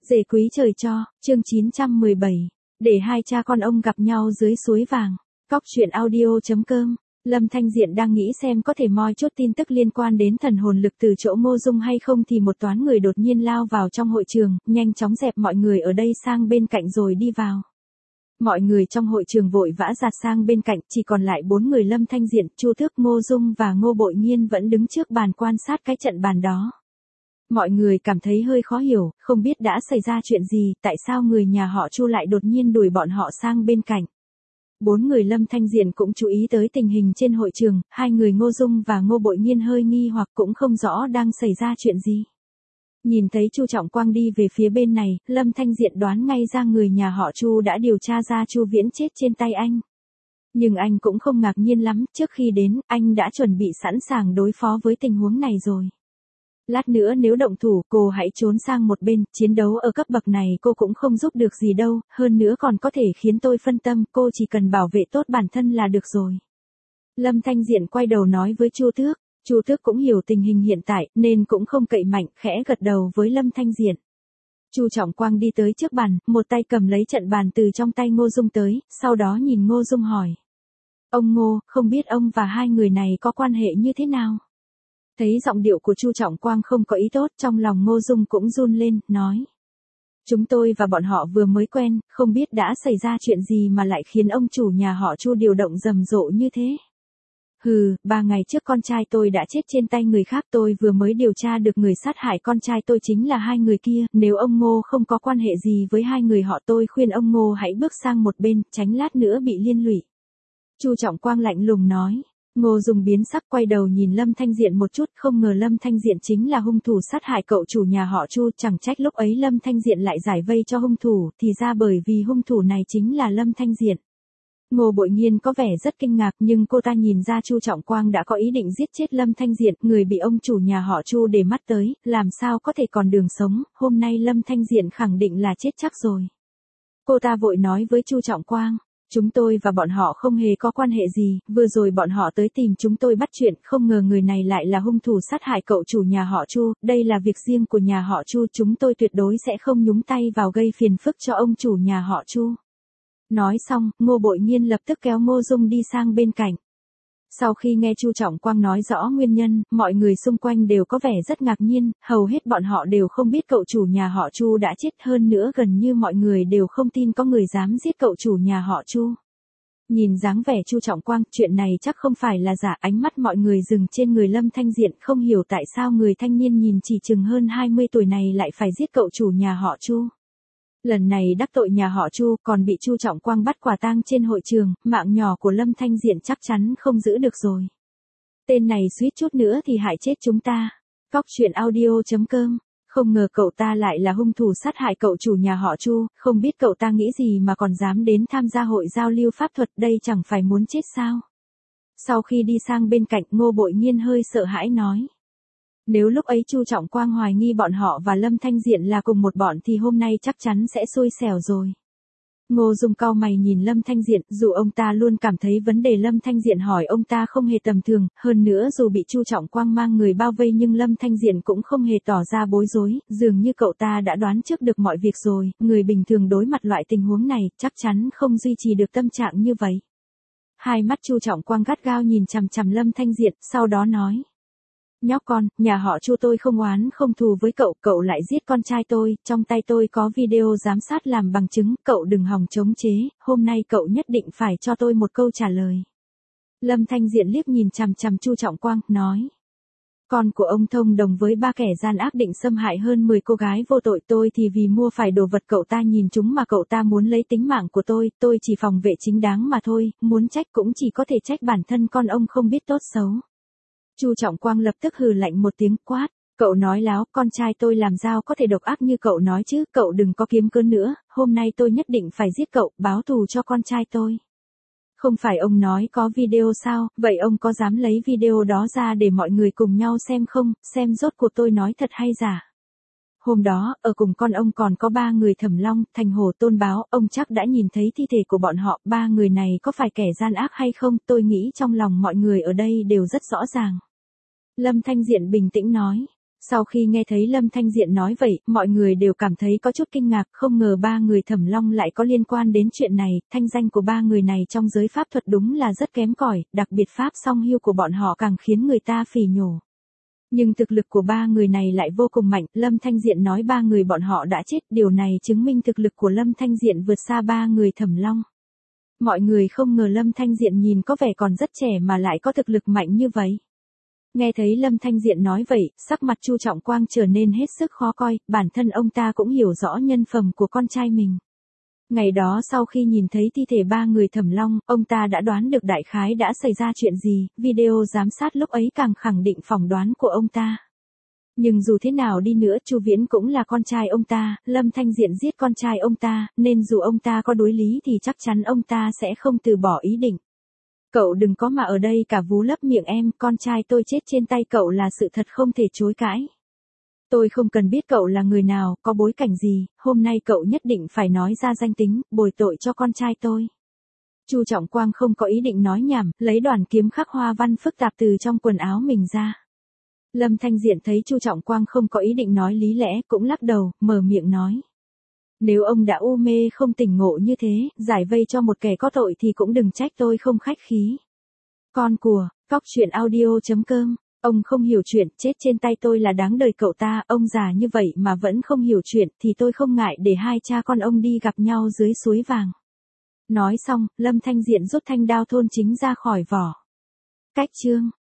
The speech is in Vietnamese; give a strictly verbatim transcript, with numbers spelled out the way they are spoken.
Rể quý trời cho, chương chín trăm mười bảy, để hai cha con ông gặp nhau dưới suối vàng. Cóc truyện audio.com. Lâm Thanh Diện đang nghĩ xem có thể moi chốt tin tức liên quan đến thần hồn lực từ chỗ Ngô Dung hay không thì một toán người đột nhiên lao vào trong hội trường, nhanh chóng dẹp mọi người ở đây sang bên cạnh rồi đi vào. Mọi người trong hội trường vội vã dạt sang bên cạnh, chỉ còn lại bốn người Lâm Thanh Diện, Chu Tước, Ngô Dung và Ngô Bội Nhiên vẫn đứng trước bàn quan sát cái trận bàn đó. Mọi người cảm thấy hơi khó hiểu, không biết đã xảy ra chuyện gì, tại sao người nhà họ Chu lại đột nhiên đuổi bọn họ sang bên cạnh. Bốn người Lâm Thanh Diện cũng chú ý tới tình hình trên hội trường, hai người Ngô Dung và Ngô Bội Nhiên hơi nghi hoặc cũng không rõ đang xảy ra chuyện gì. Nhìn thấy Chu Trọng Quang đi về phía bên này, Lâm Thanh Diện đoán ngay ra người nhà họ Chu đã điều tra ra Chu Viễn chết trên tay anh. Nhưng anh cũng không ngạc nhiên lắm, trước khi đến, anh đã chuẩn bị sẵn sàng đối phó với tình huống này rồi. Lát nữa nếu động thủ, cô hãy trốn sang một bên, chiến đấu ở cấp bậc này cô cũng không giúp được gì đâu, hơn nữa còn có thể khiến tôi phân tâm, cô chỉ cần bảo vệ tốt bản thân là được rồi. Lâm Thanh Diện quay đầu nói với Chu Tước, Chu Tước cũng hiểu tình hình hiện tại, nên cũng không cậy mạnh, khẽ gật đầu với Lâm Thanh Diện. Chu Trọng Quang đi tới trước bàn, một tay cầm lấy trận bàn từ trong tay Ngô Dung tới, sau đó nhìn Ngô Dung hỏi. Ông Ngô, không biết ông và hai người này có quan hệ như thế nào? Thấy giọng điệu của Chu Trọng Quang không có ý tốt, trong lòng Ngô Dung cũng run lên, nói. Chúng tôi và bọn họ vừa mới quen, không biết đã xảy ra chuyện gì mà lại khiến ông chủ nhà họ Chu điều động rầm rộ như thế. Hừ, ba ngày trước con trai tôi đã chết trên tay người khác, tôi vừa mới điều tra được người sát hại con trai tôi chính là hai người kia, nếu ông Ngô không có quan hệ gì với hai người họ tôi khuyên ông Ngô hãy bước sang một bên, tránh lát nữa bị liên lụy. Chu Trọng Quang lạnh lùng nói. Ngô Dung biến sắc quay đầu nhìn Lâm Thanh Diện một chút, không ngờ Lâm Thanh Diện chính là hung thủ sát hại cậu chủ nhà họ Chu, chẳng trách lúc ấy Lâm Thanh Diện lại giải vây cho hung thủ, thì ra bởi vì hung thủ này chính là Lâm Thanh Diện. Ngô Bội Nhiên có vẻ rất kinh ngạc nhưng cô ta nhìn ra Chu Trọng Quang đã có ý định giết chết Lâm Thanh Diện, người bị ông chủ nhà họ Chu để mắt tới, làm sao có thể còn đường sống, hôm nay Lâm Thanh Diện khẳng định là chết chắc rồi. Cô ta vội nói với Chu Trọng Quang. Chúng tôi và bọn họ không hề có quan hệ gì, vừa rồi bọn họ tới tìm chúng tôi bắt chuyện, không ngờ người này lại là hung thủ sát hại cậu chủ nhà họ Chu, đây là việc riêng của nhà họ Chu, chúng tôi tuyệt đối sẽ không nhúng tay vào gây phiền phức cho ông chủ nhà họ Chu. Nói xong, Ngô Bội Nhiên lập tức kéo Ngô Dung đi sang bên cạnh. Sau khi nghe Chu Trọng Quang nói rõ nguyên nhân, mọi người xung quanh đều có vẻ rất ngạc nhiên, hầu hết bọn họ đều không biết cậu chủ nhà họ Chu đã chết, hơn nữa gần như mọi người đều không tin có người dám giết cậu chủ nhà họ Chu. Nhìn dáng vẻ Chu Trọng Quang, chuyện này chắc không phải là giả, ánh mắt mọi người dừng trên người Lâm Thanh Diện, không hiểu tại sao người thanh niên nhìn chỉ chừng hơn hai mươi tuổi này lại phải giết cậu chủ nhà họ Chu. Lần này đắc tội nhà họ Chu, còn bị Chu Trọng Quang bắt quả tang trên hội trường, mạng nhỏ của Lâm Thanh Diện chắc chắn không giữ được rồi. Tên này suýt chút nữa thì hại chết chúng ta. Cóc truyện audio.com. Không ngờ cậu ta lại là hung thủ sát hại cậu chủ nhà họ Chu, không biết cậu ta nghĩ gì mà còn dám đến tham gia hội giao lưu pháp thuật, đây chẳng phải muốn chết sao? Sau khi đi sang bên cạnh, Ngô Bội Nhiên hơi sợ hãi nói. Nếu lúc ấy Chu Trọng Quang hoài nghi bọn họ và Lâm Thanh Diện là cùng một bọn thì hôm nay chắc chắn sẽ xui xẻo rồi. Ngô Dung cau mày nhìn Lâm Thanh Diện, dù ông ta luôn cảm thấy vấn đề Lâm Thanh Diện hỏi ông ta không hề tầm thường, hơn nữa dù bị Chu Trọng Quang mang người bao vây nhưng Lâm Thanh Diện cũng không hề tỏ ra bối rối, dường như cậu ta đã đoán trước được mọi việc rồi, người bình thường đối mặt loại tình huống này chắc chắn không duy trì được tâm trạng như vậy. Hai mắt Chu Trọng Quang gắt gao nhìn chằm chằm Lâm Thanh Diện, sau đó nói. Nhóc con, nhà họ Chu tôi không oán không thù với cậu, cậu lại giết con trai tôi, trong tay tôi có video giám sát làm bằng chứng, cậu đừng hòng chống chế, hôm nay cậu nhất định phải cho tôi một câu trả lời. Lâm Thanh Diện liếc nhìn chằm chằm Chu Trọng Quang, nói. Con của ông thông đồng với ba kẻ gian ác định xâm hại hơn mười cô gái vô tội, tôi thì vì mua phải đồ vật cậu ta nhìn chúng mà cậu ta muốn lấy tính mạng của tôi, tôi chỉ phòng vệ chính đáng mà thôi, muốn trách cũng chỉ có thể trách bản thân con ông không biết tốt xấu. Chu Trọng Quang lập tức hừ lạnh một tiếng, quát, cậu nói láo, con trai tôi làm sao có thể độc ác như cậu nói chứ, cậu đừng có kiếm cớ nữa, hôm nay tôi nhất định phải giết cậu, báo thù cho con trai tôi. Không phải ông nói có video sao, vậy ông có dám lấy video đó ra để mọi người cùng nhau xem không, xem rốt cuộc tôi nói thật hay giả. Hôm đó, ở cùng con ông còn có ba người Thẩm Long, Thành Hổ, Tôn Báo, ông chắc đã nhìn thấy thi thể của bọn họ, ba người này có phải kẻ gian ác hay không, tôi nghĩ trong lòng mọi người ở đây đều rất rõ ràng. Lâm Thanh Diện bình tĩnh nói, Sau khi nghe thấy Lâm Thanh Diện nói vậy, mọi người đều cảm thấy có chút kinh ngạc, không ngờ ba người Thẩm Long lại có liên quan đến chuyện này, thanh danh của ba người này trong giới pháp thuật đúng là rất kém cỏi, đặc biệt pháp song hưu của bọn họ càng khiến người ta phỉ nhổ. Nhưng thực lực của ba người này lại vô cùng mạnh, Lâm Thanh Diện nói ba người bọn họ đã chết, điều này chứng minh thực lực của Lâm Thanh Diện vượt xa ba người Thẩm Long. Mọi người không ngờ Lâm Thanh Diện nhìn có vẻ còn rất trẻ mà lại có thực lực mạnh như vậy. Nghe thấy Lâm Thanh Diện nói vậy, sắc mặt Chu Trọng Quang trở nên hết sức khó coi, bản thân ông ta cũng hiểu rõ nhân phẩm của con trai mình. Ngày đó sau khi nhìn thấy thi thể ba người Thẩm Long, ông ta đã đoán được đại khái đã xảy ra chuyện gì, video giám sát lúc ấy càng khẳng định phỏng đoán của ông ta. Nhưng dù thế nào đi nữa Chu Viễn cũng là con trai ông ta, Lâm Thanh Diện giết con trai ông ta, nên dù ông ta có đối lý thì chắc chắn ông ta sẽ không từ bỏ ý định. Cậu đừng có mà ở đây cả vú lấp miệng em, con trai tôi chết trên tay cậu là sự thật không thể chối cãi. Tôi không cần biết cậu là người nào, có bối cảnh gì, hôm nay cậu nhất định phải nói ra danh tính, bồi tội cho con trai tôi. Chu Trọng Quang không có ý định nói nhảm, lấy đoàn kiếm khắc hoa văn phức tạp từ trong quần áo mình ra. Lâm Thanh Diện thấy Chu Trọng Quang không có ý định nói lý lẽ, cũng lắc đầu, mở miệng nói. Nếu ông đã u mê không tỉnh ngộ như thế, giải vây cho một kẻ có tội thì cũng đừng trách tôi không khách khí. Con của, cóc truyện audio chấm com, ông không hiểu chuyện, chết trên tay tôi là đáng đời cậu ta, ông già như vậy mà vẫn không hiểu chuyện thì tôi không ngại để hai cha con ông đi gặp nhau dưới suối vàng. Nói xong, Lâm Thanh Diện rút thanh đao thôn chính ra khỏi vỏ. Cách chương